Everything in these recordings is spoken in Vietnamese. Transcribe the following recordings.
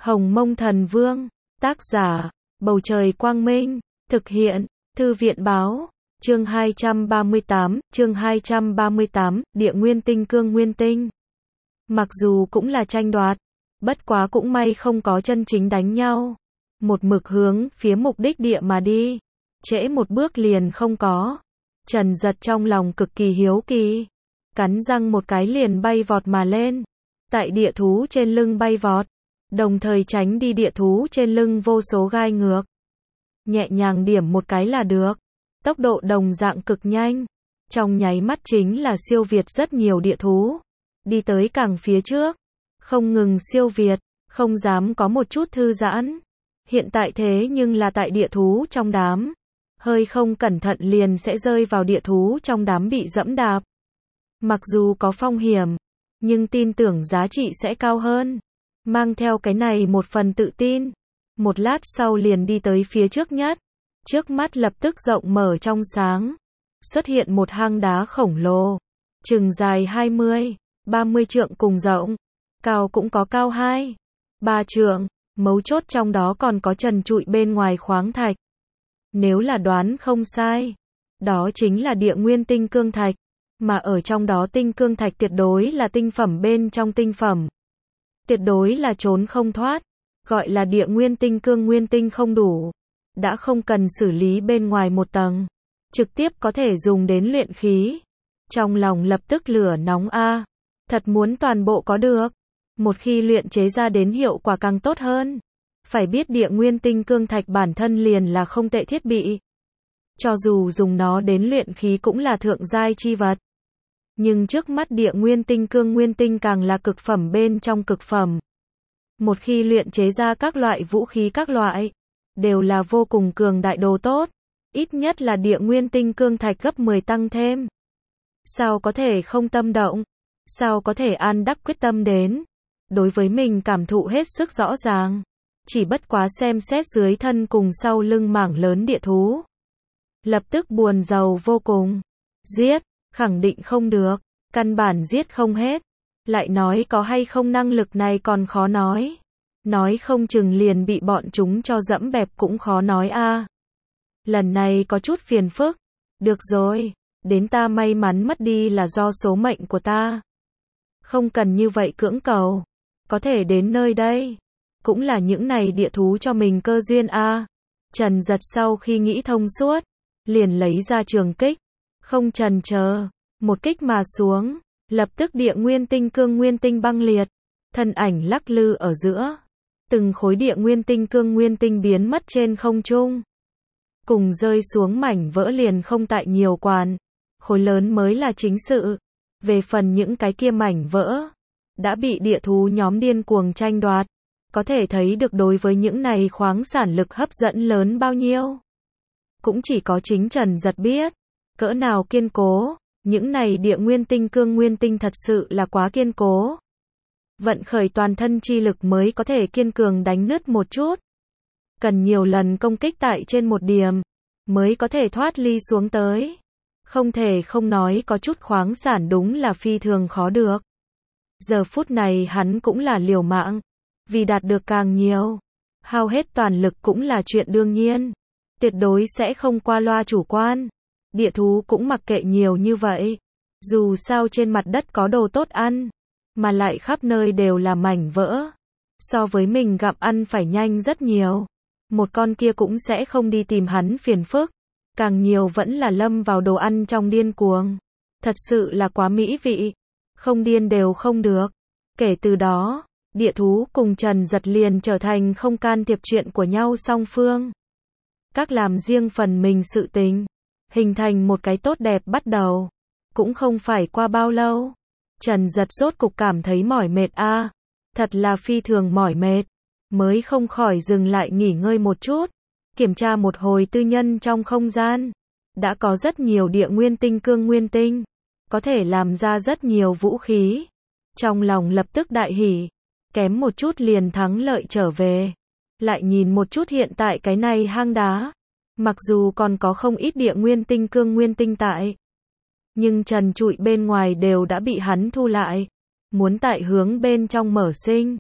Hồng Mông Thần Vương, tác giả, Bầu Trời Quang Minh, thực hiện, Thư viện Báo, chương 238, Địa Nguyên Tinh Cương Nguyên Tinh. Mặc dù cũng là tranh đoạt, bất quá cũng may không có chân chính đánh nhau. Một mực hướng phía mục đích địa mà đi, trễ một bước liền không có. Trần Giật trong lòng cực kỳ hiếu kỳ, cắn răng một cái liền bay vọt mà lên. Tại địa thú trên lưng bay vọt, đồng thời tránh đi địa thú trên lưng vô số gai ngược. Nhẹ nhàng điểm một cái là được. Tốc độ đồng dạng cực nhanh, trong nháy mắt chính là siêu việt rất nhiều địa thú. Đi tới càng phía trước, không ngừng siêu việt, không dám có một chút thư giãn. Hiện tại thế nhưng là tại địa thú trong đám, hơi không cẩn thận liền sẽ rơi vào địa thú trong đám bị dẫm đạp. Mặc dù có phong hiểm, nhưng tin tưởng giá trị sẽ cao hơn. Mang theo cái này một phần tự tin, một lát sau liền đi tới phía trước nhất. Trước mắt lập tức rộng mở trong sáng, xuất hiện một hang đá khổng lồ, chừng dài 20-30 trượng cùng rộng, cao cũng có cao 2-3 trượng, mấu chốt trong đó còn có trần trụi bên ngoài khoáng thạch. Nếu là đoán không sai, đó chính là địa nguyên tinh cương thạch, mà ở trong đó tinh cương thạch tuyệt đối là tinh phẩm bên trong tinh phẩm. Tuyệt đối là trốn không thoát, gọi là địa nguyên tinh cương nguyên tinh không đủ. Đã không cần xử lý bên ngoài một tầng, trực tiếp có thể dùng đến luyện khí. Trong lòng lập tức lửa nóng a, thật muốn toàn bộ có được. Một khi luyện chế ra đến hiệu quả càng tốt hơn. Phải biết địa nguyên tinh cương thạch bản thân liền là không tệ thiết bị. Cho dù dùng nó đến luyện khí cũng là thượng giai chi vật. Nhưng trước mắt địa nguyên tinh cương nguyên tinh càng là cực phẩm bên trong cực phẩm. Một khi luyện chế ra các loại vũ khí các loại, đều là vô cùng cường đại đồ tốt, ít nhất là địa nguyên tinh cương thạch gấp 10 tăng thêm. Sao có thể không tâm động? Sao có thể an đắc quyết tâm đến? Đối với mình cảm thụ hết sức rõ ràng, chỉ bất quá xem xét dưới thân cùng sau lưng mảng lớn địa thú. Lập tức buồn rầu vô cùng. Giết, khẳng định không được, căn bản giết không hết. Lại nói có hay không năng lực này còn khó nói. Nói không chừng liền bị bọn chúng cho dẫm bẹp cũng khó nói a. Lần này có chút phiền phức. Được rồi, đến ta may mắn mất đi là do số mệnh của ta. Không cần như vậy cưỡng cầu. Có thể đến nơi đây, cũng là những này địa thú cho mình cơ duyên a. Trần Giật sau khi nghĩ thông suốt, liền lấy ra trường kích, không chần chờ, một kích mà xuống, lập tức địa nguyên tinh cương nguyên tinh băng liệt, thân ảnh lắc lư ở giữa. Từng khối địa nguyên tinh cương nguyên tinh biến mất trên không trung. Cùng rơi xuống mảnh vỡ liền không tại nhiều quản. Khối lớn mới là chính sự. Về phần những cái kia mảnh vỡ, đã bị địa thú nhóm điên cuồng tranh đoạt. Có thể thấy được đối với những này khoáng sản lực hấp dẫn lớn bao nhiêu. Cũng chỉ có chính Trần Giật biết. Cỡ nào kiên cố. Những này địa nguyên tinh cương nguyên tinh thật sự là quá kiên cố. Vận khởi toàn thân chi lực mới có thể kiên cường đánh nứt một chút. Cần nhiều lần công kích tại trên một điểm, mới có thể thoát ly xuống tới. Không thể không nói có chút khoáng sản đúng là phi thường khó được. Giờ phút này hắn cũng là liều mạng, vì đạt được càng nhiều. Hao hết toàn lực cũng là chuyện đương nhiên. Tuyệt đối sẽ không qua loa chủ quan. Địa thú cũng mặc kệ nhiều như vậy. Dù sao trên mặt đất có đồ tốt ăn, mà lại khắp nơi đều là mảnh vỡ. So với mình gặm ăn phải nhanh rất nhiều. Một con kia cũng sẽ không đi tìm hắn phiền phức. Càng nhiều vẫn là lâm vào đồ ăn trong điên cuồng. Thật sự là quá mỹ vị. Không điên đều không được. Kể từ đó, địa thú cùng Trần Giật liền trở thành không can thiệp chuyện của nhau song phương. Các làm riêng phần mình sự tình. Hình thành một cái tốt đẹp bắt đầu. Cũng không phải qua bao lâu. Trần Giật rốt cục cảm thấy mỏi mệt a, thật là phi thường mỏi mệt, mới không khỏi dừng lại nghỉ ngơi một chút, kiểm tra một hồi tư nhân trong không gian, đã có rất nhiều địa nguyên tinh cương nguyên tinh, có thể làm ra rất nhiều vũ khí. Trong lòng lập tức đại hỉ, kém một chút liền thắng lợi trở về. Lại nhìn một chút hiện tại cái này hang đá, mặc dù còn có không ít địa nguyên tinh cương nguyên tinh tại, nhưng trần trụi bên ngoài đều đã bị hắn thu lại. Muốn tại hướng bên trong mở sinh,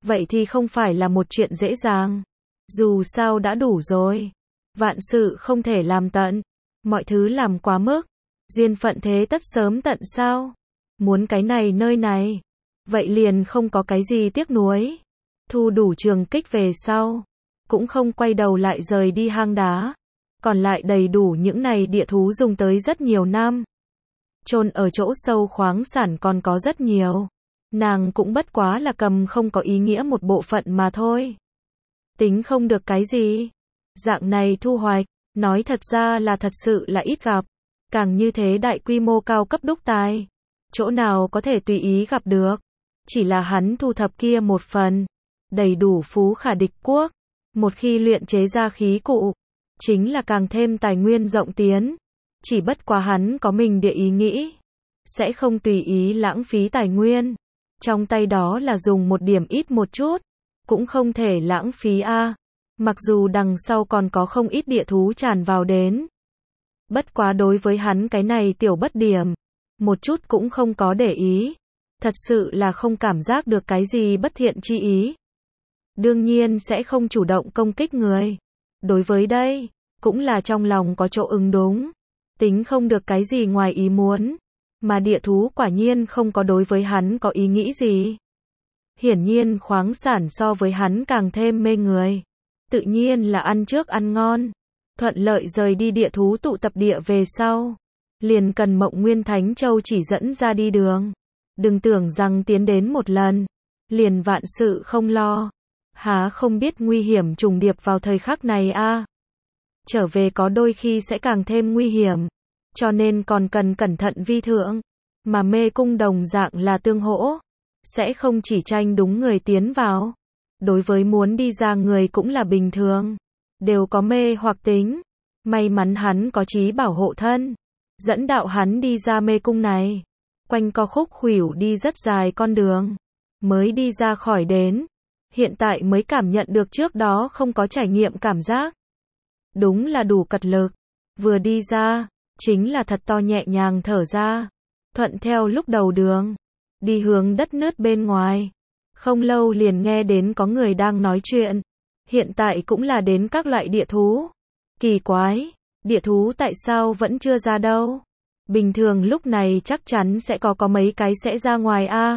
vậy thì không phải là một chuyện dễ dàng. Dù sao đã đủ rồi. Vạn sự không thể làm tận. Mọi thứ làm quá mức. Duyên phận thế tất sớm tận sao? Muốn cái này nơi này. Vậy liền không có cái gì tiếc nuối. Thu đủ trường kích về sau. Cũng không quay đầu lại rời đi hang đá. Còn lại đầy đủ những này địa thú dùng tới rất nhiều năm. Chôn ở chỗ sâu khoáng sản còn có rất nhiều. Nàng cũng bất quá là cầm không có ý nghĩa một bộ phận mà thôi. Tính không được cái gì. Dạng này thu hoạch, nói thật ra là thật sự là ít gặp. Càng như thế đại quy mô cao cấp đúc tài. Chỗ nào có thể tùy ý gặp được. Chỉ là hắn thu thập kia một phần. Đầy đủ phú khả địch quốc. Một khi luyện chế ra khí cụ. Chính là càng thêm tài nguyên rộng tiến. Chỉ bất quá hắn có mình địa ý nghĩ. Sẽ không tùy ý lãng phí tài nguyên. Trong tay đó là dùng một điểm ít một chút. Cũng không thể lãng phí a. Mặc dù đằng sau còn có không ít địa thú tràn vào đến. Bất quá đối với hắn cái này tiểu bất điểm. Một chút cũng không có để ý. Thật sự là không cảm giác được cái gì bất thiện chi ý. Đương nhiên sẽ không chủ động công kích người. Đối với đây, cũng là trong lòng có chỗ ứng đúng. Tính không được cái gì ngoài ý muốn. Mà địa thú quả nhiên không có đối với hắn có ý nghĩ gì. Hiển nhiên khoáng sản so với hắn càng thêm mê người. Tự nhiên là ăn trước ăn ngon. Thuận lợi rời đi địa thú tụ tập địa về sau. Liền cần Mộng Nguyên Thánh Châu chỉ dẫn ra đi đường. Đừng tưởng rằng tiến đến một lần. Liền vạn sự không lo. Há không biết nguy hiểm trùng điệp vào thời khắc này a. Trở về có đôi khi sẽ càng thêm nguy hiểm. Cho nên còn cần cẩn thận vi thượng. Mà mê cung đồng dạng là tương hỗ. Sẽ không chỉ tranh đúng người tiến vào. Đối với muốn đi ra người cũng là bình thường. Đều có mê hoặc tính. May mắn hắn có trí bảo hộ thân. Dẫn đạo hắn đi ra mê cung này. Quanh co khúc khuỷu đi rất dài con đường. Mới đi ra khỏi đến. Hiện tại mới cảm nhận được trước đó không có trải nghiệm cảm giác. Đúng là đủ cật lực. Vừa đi ra, chính là thật to nhẹ nhàng thở ra. Thuận theo lúc đầu đường. Đi hướng đất nước bên ngoài. Không lâu liền nghe đến có người đang nói chuyện. Hiện tại cũng là đến các loại địa thú. Kỳ quái, địa thú tại sao vẫn chưa ra đâu? Bình thường lúc này chắc chắn sẽ có mấy cái sẽ ra ngoài a.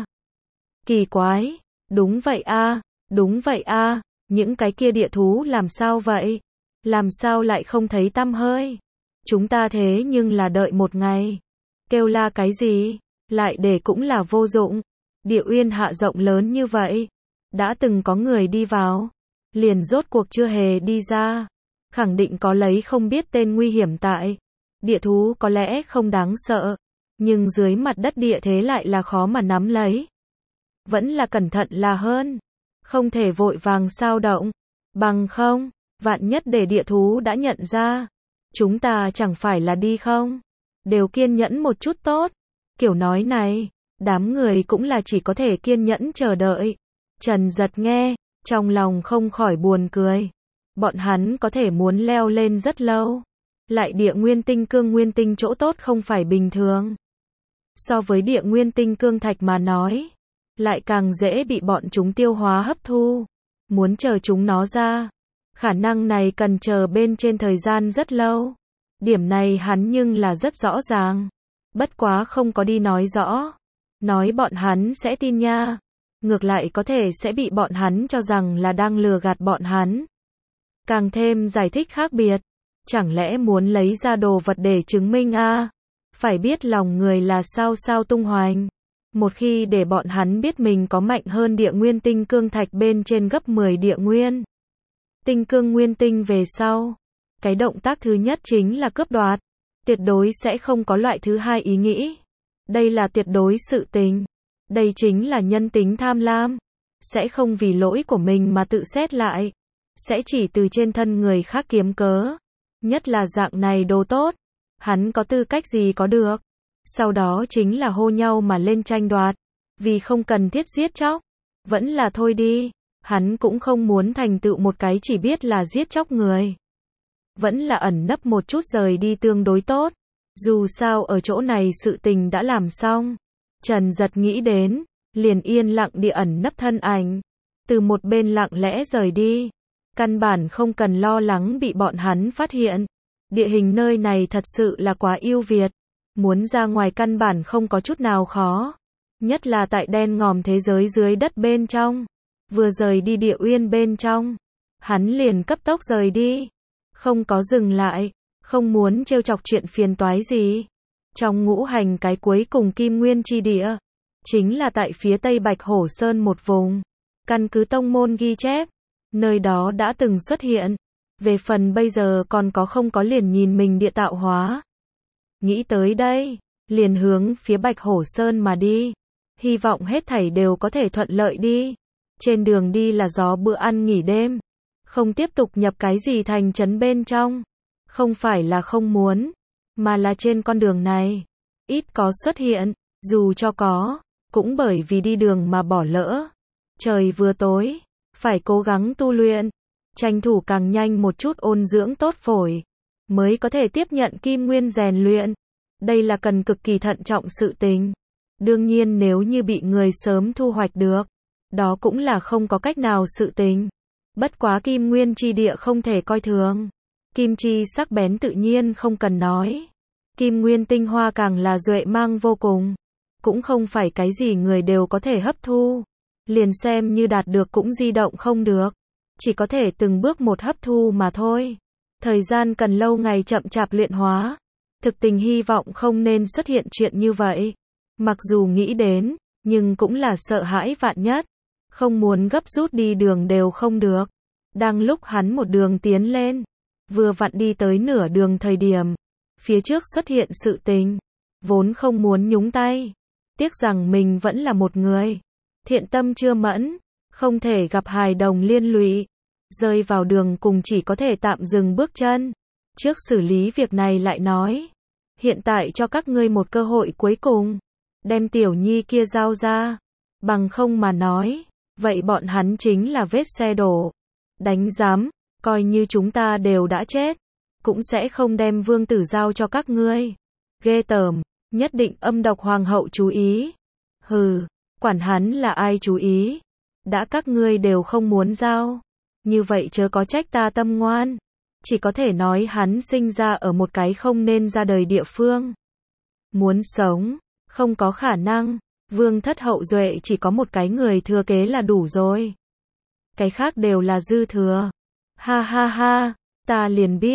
Kỳ quái, đúng vậy a, đúng vậy a, những cái kia địa thú làm sao vậy? Làm sao lại không thấy tăm hơi? Chúng ta thế nhưng là đợi một ngày. Kêu la cái gì? Lại để cũng là vô dụng. Địa uyên hạ rộng lớn như vậy. Đã từng có người đi vào. Liền rốt cuộc chưa hề đi ra. Khẳng định có lấy không biết tên nguy hiểm tại. Địa thú có lẽ không đáng sợ. Nhưng dưới mặt đất địa thế lại là khó mà nắm lấy. Vẫn là cẩn thận là hơn. Không thể vội vàng sao động. Bằng không, vạn nhất để địa thú đã nhận ra. Chúng ta chẳng phải là đi không? Đều kiên nhẫn một chút tốt. Kiểu nói này, đám người cũng là chỉ có thể kiên nhẫn chờ đợi. Trần Giật nghe, trong lòng không khỏi buồn cười. Bọn hắn có thể muốn leo lên rất lâu. Lại địa nguyên tinh cương nguyên tinh chỗ tốt không phải bình thường. So với địa nguyên tinh cương thạch mà nói, lại càng dễ bị bọn chúng tiêu hóa hấp thu. Muốn chờ chúng nó ra, khả năng này cần chờ bên trên thời gian rất lâu. Điểm này hắn nhưng là rất rõ ràng. Bất quá không có đi nói rõ. Nói bọn hắn sẽ tin nha. Ngược lại có thể sẽ bị bọn hắn cho rằng là đang lừa gạt bọn hắn. Càng thêm giải thích khác biệt. Chẳng lẽ muốn lấy ra đồ vật để chứng minh a? Phải biết lòng người là sao tung hoành. Một khi để bọn hắn biết mình có mạnh hơn địa nguyên tinh cương thạch bên trên gấp 10 địa nguyên. Tinh cương nguyên tinh về sau. Cái động tác thứ nhất chính là cướp đoạt. Tuyệt đối sẽ không có loại thứ hai ý nghĩ. Đây là tuyệt đối sự tình. Đây chính là nhân tính tham lam. Sẽ không vì lỗi của mình mà tự xét lại. Sẽ chỉ từ trên thân người khác kiếm cớ. Nhất là dạng này đồ tốt. Hắn có tư cách gì có được. Sau đó chính là hô nhau mà lên tranh đoạt. Vì không cần thiết giết chóc. Vẫn là thôi đi. Hắn cũng không muốn thành tựu một cái chỉ biết là giết chóc người. Vẫn là ẩn nấp một chút rời đi tương đối tốt. Dù sao ở chỗ này sự tình đã làm xong. Trần Giật nghĩ đến. Liền yên lặng địa ẩn nấp thân ảnh. từ một bên lặng lẽ rời đi. Căn bản không cần lo lắng bị bọn hắn phát hiện. Địa hình nơi này thật sự là quá ưu việt. Muốn ra ngoài căn bản không có chút nào khó. Nhất là tại đen ngòm thế giới dưới đất bên trong. Vừa rời đi địa uyên bên trong, hắn liền cấp tốc rời đi. Không có dừng lại, không muốn trêu chọc chuyện phiền toái gì. Trong ngũ hành cái cuối cùng Kim Nguyên chi địa, chính là tại phía tây Bạch Hổ Sơn một vùng. Căn cứ tông môn ghi chép, nơi đó đã từng xuất hiện. Về phần bây giờ còn có không có liền nhìn mình địa tạo hóa. Nghĩ tới đây, liền hướng phía Bạch Hổ Sơn mà đi. Hy vọng hết thảy đều có thể thuận lợi đi. Trên đường đi là gió bữa ăn nghỉ đêm. Không tiếp tục nhập cái gì thành trấn bên trong. Không phải là không muốn, mà là trên con đường này ít có xuất hiện, dù cho có, cũng bởi vì đi đường mà bỏ lỡ. Trời vừa tối, phải cố gắng tu luyện, tranh thủ càng nhanh một chút ôn dưỡng tốt phổi, mới có thể tiếp nhận kim nguyên rèn luyện. Đây là cần cực kỳ thận trọng sự tình. Đương nhiên nếu như bị người sớm thu hoạch được, đó cũng là không có cách nào sự tình. Bất quá kim nguyên chi địa không thể coi thường. Kim chi sắc bén tự nhiên không cần nói. Kim nguyên tinh hoa càng là duệ mang vô cùng. Cũng không phải cái gì người đều có thể hấp thu. Liền xem như đạt được cũng di động không được. Chỉ có thể từng bước một hấp thu mà thôi. Thời gian cần lâu ngày chậm chạp luyện hóa. Thực tình hy vọng không nên xuất hiện chuyện như vậy. Mặc dù nghĩ đến, nhưng cũng là sợ hãi vạn nhất. Không muốn gấp rút đi đường đều không được. Đang lúc hắn một đường tiến lên, vừa vặn đi tới nửa đường thời điểm, phía trước xuất hiện sự tình, vốn không muốn nhúng tay, tiếc rằng mình vẫn là một người, thiện tâm chưa mẫn, không thể gặp hài đồng liên lụy, rơi vào đường cùng chỉ có thể tạm dừng bước chân, trước xử lý việc này lại nói, hiện tại cho các ngươi một cơ hội cuối cùng, đem tiểu nhi kia giao ra, bằng không mà nói, vậy bọn hắn chính là vết xe đổ. Đánh giám, coi như chúng ta đều đã chết, cũng sẽ không đem vương tử giao cho các ngươi. Ghê tởm, nhất định âm độc hoàng hậu chú ý. Hừ, quản hắn là ai chú ý. Đã các ngươi đều không muốn giao. Như vậy chớ có trách ta tâm ngoan. Chỉ có thể nói hắn sinh ra ở một cái không nên ra đời địa phương. Muốn sống, không có khả năng. Vương thất hậu duệ chỉ có một cái người thừa kế là đủ rồi. Cái khác đều là dư thừa. Ha ha ha, ta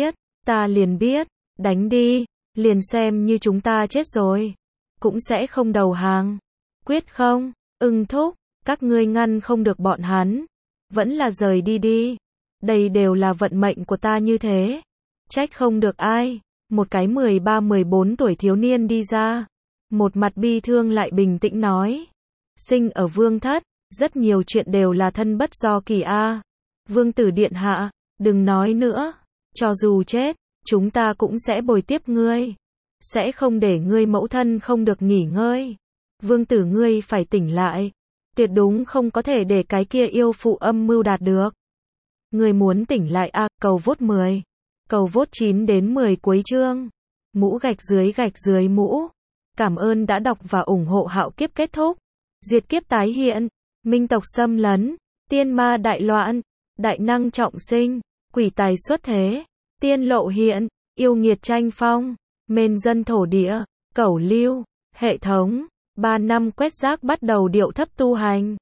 liền biết, đánh đi, liền xem như chúng ta chết rồi. Cũng sẽ không đầu hàng. Quyết không, ưng thúc, các ngươi ngăn không được bọn hắn. Vẫn là rời đi đi. Đây đều là vận mệnh của ta như thế. Trách không được ai. Một cái 13-14 tuổi thiếu niên đi ra. Một mặt bi thương lại bình tĩnh nói. Sinh ở vương thất. Rất nhiều chuyện đều là thân bất do kỳ a. Vương tử điện hạ, đừng nói nữa. Cho dù chết, chúng ta cũng sẽ bồi tiếp ngươi. Sẽ không để ngươi mẫu thân không được nghỉ ngơi. Vương tử ngươi phải tỉnh lại. Tuyệt đúng không có thể để cái kia yêu phụ âm mưu đạt được. Ngươi muốn tỉnh lại a. Cầu vote 10. Cầu vote 9 đến 10 cuối chương. Mũ gạch dưới mũ. Cảm ơn đã đọc và ủng hộ Hạo Kiếp kết thúc. Diệt kiếp tái hiện. Minh tộc xâm lấn, tiên ma đại loạn, đại năng trọng sinh, quỷ tài xuất thế, tiên lộ hiện, yêu nghiệt tranh phong, mền dân thổ địa, cẩu lưu, hệ thống, 3 năm quét rác bắt đầu điệu thấp tu hành.